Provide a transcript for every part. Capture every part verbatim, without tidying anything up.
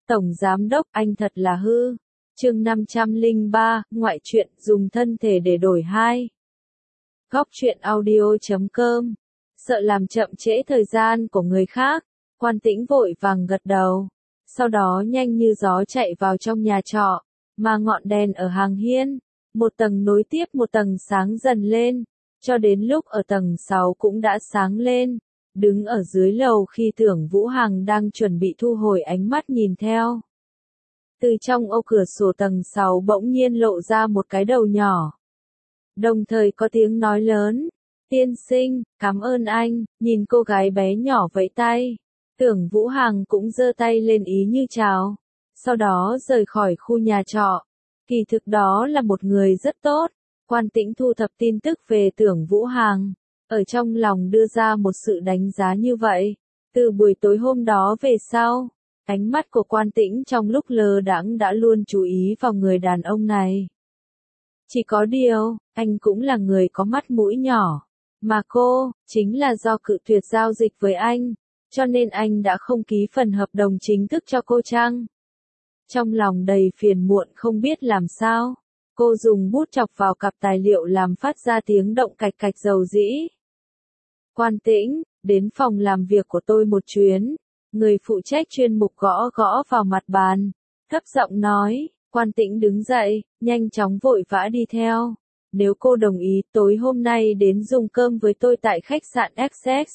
Tổng Giám Đốc, anh thật là hư. Chương năm trăm lẻ ba, ngoại truyện, dùng thân thể để đổi hai. Góc truyện audio chấm com. Sợ làm chậm trễ thời gian của người khác, Quan Tĩnh vội vàng gật đầu. Sau đó nhanh như gió chạy vào trong nhà trọ, mà ngọn đèn ở hàng hiên, một tầng nối tiếp một tầng sáng dần lên, cho đến lúc ở tầng sáu cũng đã sáng lên. Đứng ở dưới lầu khi Tưởng Vũ Hằng đang chuẩn bị thu hồi ánh mắt nhìn theo. Từ trong ô cửa sổ tầng sáu bỗng nhiên lộ ra một cái đầu nhỏ. Đồng thời có tiếng nói lớn, tiên sinh, cảm ơn anh, nhìn cô gái bé nhỏ vẫy tay. Tưởng Vũ Hằng cũng giơ tay lên ý như chào, sau đó rời khỏi khu nhà trọ. Kỳ thực đó là một người rất tốt. Quan Tĩnh thu thập tin tức về Tưởng Vũ Hằng, ở trong lòng đưa ra một sự đánh giá như vậy. Từ buổi tối hôm đó về sau, ánh mắt của Quan Tĩnh trong lúc lơ đãng đã luôn chú ý vào người đàn ông này. Chỉ có điều, anh cũng là người có mắt mũi nhỏ, mà cô, chính là do cự tuyệt giao dịch với anh, cho nên anh đã không ký phần hợp đồng chính thức cho cô chăng? Trong lòng đầy phiền muộn không biết làm sao, cô dùng bút chọc vào cặp tài liệu làm phát ra tiếng động cạch cạch dầu dĩ. Quan Tĩnh, đến phòng làm việc của tôi một chuyến. Người phụ trách chuyên mục gõ gõ vào mặt bàn, thấp giọng nói. Quan Tĩnh đứng dậy, nhanh chóng vội vã đi theo. Nếu cô đồng ý, tối hôm nay đến dùng cơm với tôi tại khách sạn Essex.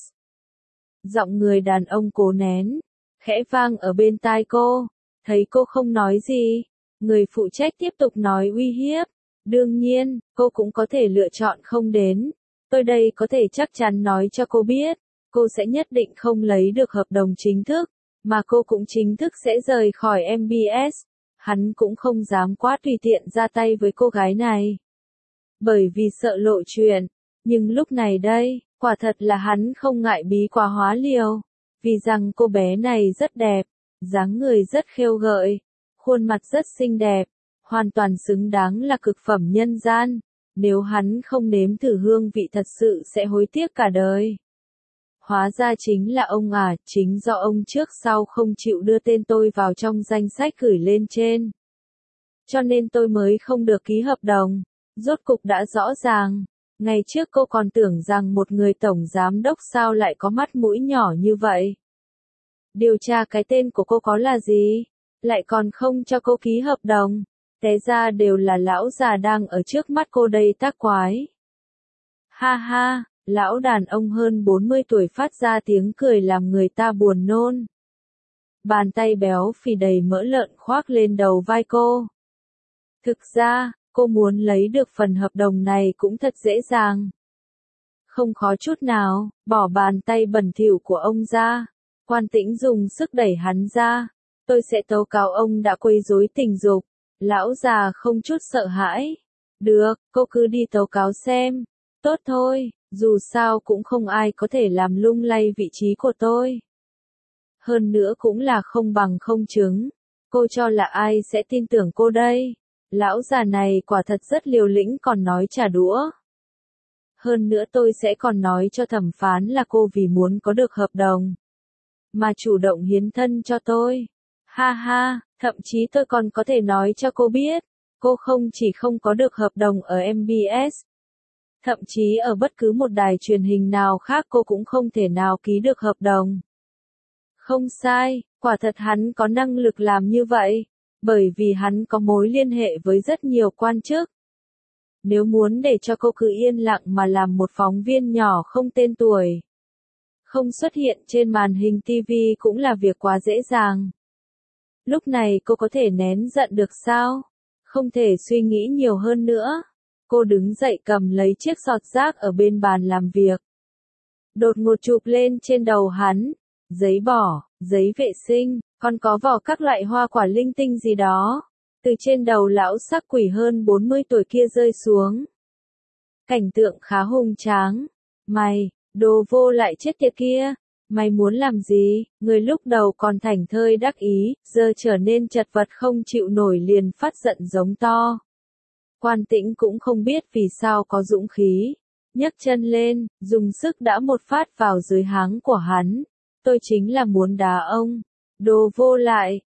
Giọng người đàn ông cố nén, khẽ vang ở bên tai cô. Thấy cô không nói gì, người phụ trách tiếp tục nói uy hiếp. Đương nhiên, cô cũng có thể lựa chọn không đến. Tôi đây có thể chắc chắn nói cho cô biết, cô sẽ nhất định không lấy được hợp đồng chính thức, mà cô cũng chính thức sẽ rời khỏi em bê ét. Hắn cũng không dám quá tùy tiện ra tay với cô gái này, bởi vì sợ lộ chuyện. Nhưng lúc này đây, quả thật là hắn không ngại bí quá hóa liều, vì rằng cô bé này rất đẹp, dáng người rất khêu gợi, khuôn mặt rất xinh đẹp, hoàn toàn xứng đáng là cực phẩm nhân gian. Nếu hắn không nếm thử hương vị thật sự sẽ hối tiếc cả đời. Hóa ra chính là ông à, chính do ông trước sau không chịu đưa tên tôi vào trong danh sách gửi lên trên. Cho nên tôi mới không được ký hợp đồng. Rốt cục đã rõ ràng. Ngày trước cô còn tưởng rằng một người tổng giám đốc sao lại có mắt mũi nhỏ như vậy. Điều tra cái tên của cô có là gì, lại còn không cho cô ký hợp đồng. Té ra đều là lão già đang ở trước mắt cô đây tác quái. Ha ha, lão đàn ông hơn bốn mươi tuổi phát ra tiếng cười làm người ta buồn nôn. Bàn tay béo phì đầy mỡ lợn khoác lên đầu vai cô. Thực ra, cô muốn lấy được phần hợp đồng này cũng thật dễ dàng. Không khó chút nào, bỏ bàn tay bẩn thỉu của ông ra. Quan Tĩnh dùng sức đẩy hắn ra. Tôi sẽ tố cáo ông đã quấy rối tình dục. Lão già không chút sợ hãi. Được, cô cứ đi tố cáo xem. Tốt thôi, dù sao cũng không ai có thể làm lung lay vị trí của tôi. Hơn nữa cũng là không bằng không chứng. Cô cho là ai sẽ tin tưởng cô đây? Lão già này quả thật rất liều lĩnh còn nói trả đũa. Hơn nữa tôi sẽ còn nói cho thẩm phán là cô vì muốn có được hợp đồng mà chủ động hiến thân cho tôi. Ha ha, thậm chí tôi còn có thể nói cho cô biết, cô không chỉ không có được hợp đồng ở em bê ét, thậm chí ở bất cứ một đài truyền hình nào khác cô cũng không thể nào ký được hợp đồng. Không sai, quả thật hắn có năng lực làm như vậy, bởi vì hắn có mối liên hệ với rất nhiều quan chức. Nếu muốn để cho cô cứ yên lặng mà làm một phóng viên nhỏ không tên tuổi, không xuất hiện trên màn hình ti vi cũng là việc quá dễ dàng. Lúc này cô có thể nén giận được sao? Không thể suy nghĩ nhiều hơn nữa. Cô đứng dậy cầm lấy chiếc sọt rác ở bên bàn làm việc. Đột ngột chụp lên trên đầu hắn. Giấy bỏ, giấy vệ sinh, còn có vỏ các loại hoa quả linh tinh gì đó. Từ trên đầu lão sắc quỷ hơn bốn mươi tuổi kia rơi xuống. Cảnh tượng khá hùng tráng. Mày, đồ vô lại chết tiệt kia. Mày muốn làm gì? Người lúc đầu còn thảnh thơi đắc ý, giờ trở nên chật vật không chịu nổi liền phát giận giống to. Quan Tĩnh cũng không biết vì sao có dũng khí. Nhấc chân lên, dùng sức đã một phát vào dưới háng của hắn. Tôi chính là muốn đá ông. Đồ vô lại,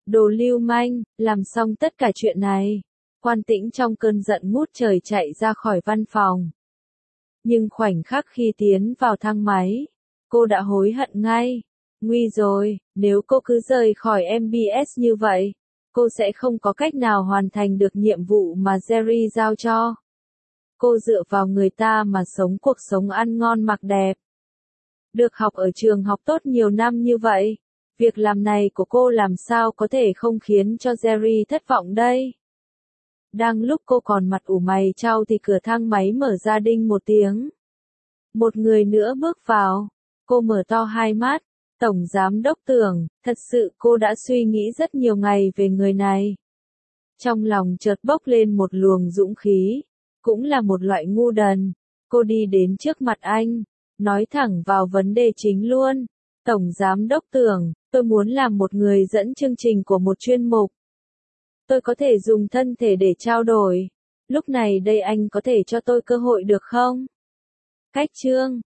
Đồ lưu manh, làm xong tất cả chuyện này. Quan Tĩnh trong cơn giận ngút trời chạy ra khỏi văn phòng. Nhưng khoảnh khắc khi tiến vào thang máy, cô đã hối hận ngay. Nguy rồi, nếu cô cứ rời khỏi em bê ét như vậy, cô sẽ không có cách nào hoàn thành được nhiệm vụ mà Jerry giao cho. Cô dựa vào người ta mà sống cuộc sống ăn ngon mặc đẹp. Được học ở trường học tốt nhiều năm như vậy, việc làm này của cô làm sao có thể không khiến cho Jerry thất vọng đây? Đang lúc cô còn mặt ủ mày chau thì cửa thang máy mở ra đinh một tiếng. Một người nữa bước vào. Cô mở to hai mắt. Tổng giám đốc Tưởng, thật sự cô đã suy nghĩ rất nhiều ngày về người này. Trong lòng chợt bốc lên một luồng dũng khí. Cũng là một loại ngu đần. Cô đi đến trước mặt anh. Nói thẳng vào vấn đề chính luôn. Tổng giám đốc Tưởng, tôi muốn làm một người dẫn chương trình của một chuyên mục. Tôi có thể dùng thân thể để trao đổi. Lúc này đây anh có thể cho tôi cơ hội được không? Cách chương